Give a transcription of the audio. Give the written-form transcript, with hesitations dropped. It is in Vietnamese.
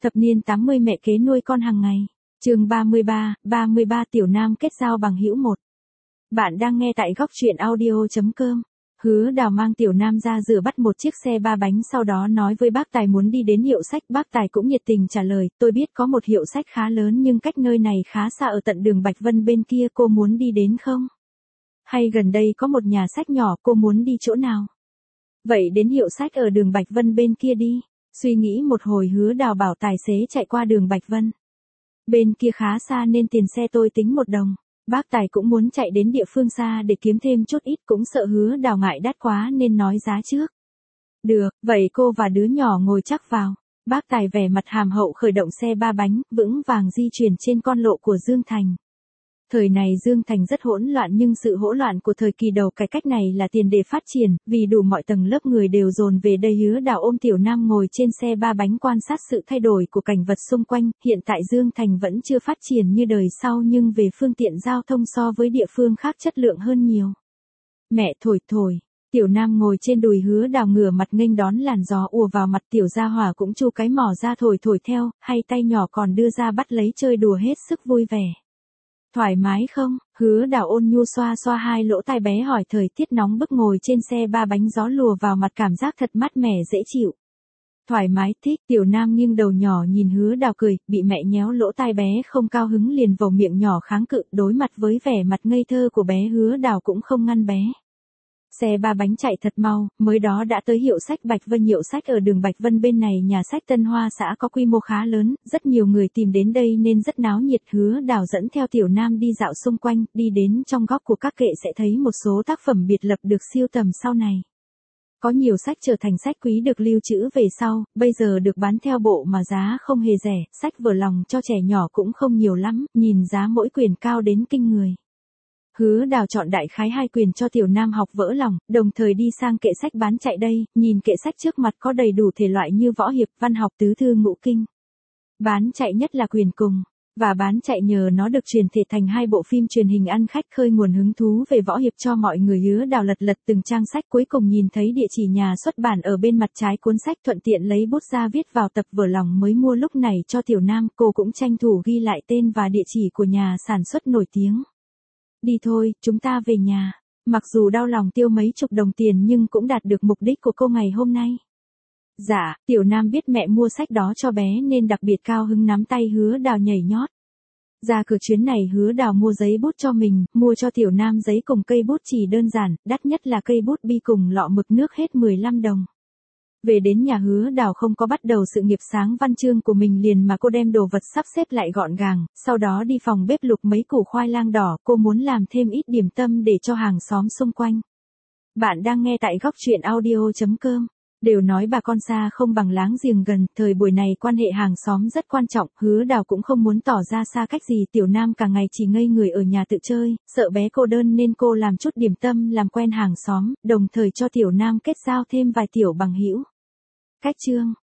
Thập niên 80 mẹ kế nuôi con hàng ngày. Chương 33 Tiểu Nam kết giao bằng hữu 1. Bạn đang nghe tại góc truyện audio.com. Hứa Đào mang Tiểu Nam ra rửa bắt một chiếc xe 3 bánh, sau đó nói với bác Tài muốn đi đến hiệu sách. Bác Tài cũng nhiệt tình trả lời, tôi biết có một hiệu sách khá lớn nhưng cách nơi này khá xa, ở tận đường Bạch Vân bên kia, cô muốn đi đến không? Hay gần đây có một nhà sách nhỏ, cô muốn đi chỗ nào? Vậy đến hiệu sách ở đường Bạch Vân bên kia đi. Suy nghĩ một hồi, Hứa Đào bảo tài xế chạy qua đường Bạch Vân. Bên kia khá xa nên tiền xe tôi tính 1 đồng. Bác Tài cũng muốn chạy đến địa phương xa để kiếm thêm chút ít, cũng sợ Hứa Đào ngại đắt quá nên nói giá trước. Được, vậy cô và đứa nhỏ ngồi chắc vào. Bác Tài vẻ mặt hàm hậu khởi động xe 3 bánh, vững vàng di chuyển trên con lộ của Dương Thành. Thời này Dương Thành rất hỗn loạn, nhưng sự hỗn loạn của thời kỳ đầu cải cách này là tiền đề phát triển, vì đủ mọi tầng lớp người đều dồn về đây. Hứa Đào ôm Tiểu Nam ngồi trên xe 3 bánh quan sát sự thay đổi của cảnh vật xung quanh. Hiện tại Dương Thành vẫn chưa phát triển như đời sau, nhưng về phương tiện giao thông so với địa phương khác chất lượng hơn nhiều. Mẹ thổi thổi. Tiểu Nam ngồi trên đùi Hứa Đào ngửa mặt nghênh đón làn gió ùa vào mặt. Tiểu Gia Hỏa cũng chu cái mỏ ra thổi thổi theo, hay tay nhỏ còn đưa ra bắt lấy chơi đùa hết sức vui vẻ. Thoải mái không? Hứa Đào ôn nhu xoa xoa hai lỗ tai bé hỏi. Thời tiết nóng bức, ngồi trên xe 3 bánh gió lùa vào mặt, cảm giác thật mát mẻ dễ chịu. Thoải mái thích. Tiểu Nam nghiêng đầu nhỏ nhìn Hứa Đào cười, bị mẹ nhéo lỗ tai bé không cao hứng liền vầu miệng nhỏ kháng cự. Đối mặt với vẻ mặt ngây thơ của bé, Hứa Đào cũng không ngăn bé. Xe 3 bánh chạy thật mau, mới đó đã tới hiệu sách Bạch Vân. Hiệu sách ở đường Bạch Vân bên này nhà sách Tân Hoa xã có quy mô khá lớn, rất nhiều người tìm đến đây nên rất náo nhiệt. Hứa Đào dẫn theo Tiểu Nam đi dạo xung quanh, đi đến trong góc của các kệ sẽ thấy một số tác phẩm biệt lập được sưu tầm sau này. Có nhiều sách trở thành sách quý được lưu trữ về sau, bây giờ được bán theo bộ mà giá không hề rẻ. Sách vừa lòng cho trẻ nhỏ cũng không nhiều lắm, nhìn giá mỗi quyển cao đến kinh người. Hứa Đào chọn đại khái 2 quyển cho Tiểu Nam học vỡ lòng, đồng thời đi sang kệ sách bán chạy đây, nhìn kệ sách trước mặt có đầy đủ thể loại như võ hiệp, văn học, tứ thư ngũ kinh. Bán chạy nhất là quyển cùng, và bán chạy nhờ nó được truyền thể thành 2 bộ phim truyền hình ăn khách, khơi nguồn hứng thú về võ hiệp cho mọi người. Hứa Đào lật từng trang sách, cuối cùng nhìn thấy địa chỉ nhà xuất bản ở bên mặt trái cuốn sách, thuận tiện lấy bút ra viết vào tập vỡ lòng mới mua lúc này cho Tiểu Nam. Cô cũng tranh thủ ghi lại tên và địa chỉ của nhà sản xuất nổi tiếng. Đi thôi, chúng ta về nhà. Mặc dù đau lòng tiêu mấy chục đồng tiền nhưng cũng đạt được mục đích của cô ngày hôm nay. Dạ, Tiểu Nam biết mẹ mua sách đó cho bé nên đặc biệt cao hứng nắm tay Hứa Đào nhảy nhót. Ra cửa chuyến này Hứa Đào mua giấy bút cho mình, mua cho Tiểu Nam giấy cùng cây bút chỉ đơn giản, đắt nhất là cây bút bi cùng lọ mực nước hết 15 đồng. Về đến nhà Hứa Đào không có bắt đầu sự nghiệp sáng văn chương của mình liền mà cô đem đồ vật sắp xếp lại gọn gàng, sau đó đi phòng bếp lục mấy củ khoai lang đỏ, cô muốn làm thêm ít điểm tâm để cho hàng xóm xung quanh. Bạn đang nghe tại góc truyện audio.com. Đều nói bà con xa không bằng láng giềng gần, thời buổi này quan hệ hàng xóm rất quan trọng. Hứa Đào cũng không muốn tỏ ra xa cách gì. Tiểu Nam cả ngày chỉ ngây người ở nhà tự chơi, sợ bé cô đơn nên cô làm chút điểm tâm làm quen hàng xóm, đồng thời cho Tiểu Nam kết giao thêm vài tiểu bằng hữu. Cách chương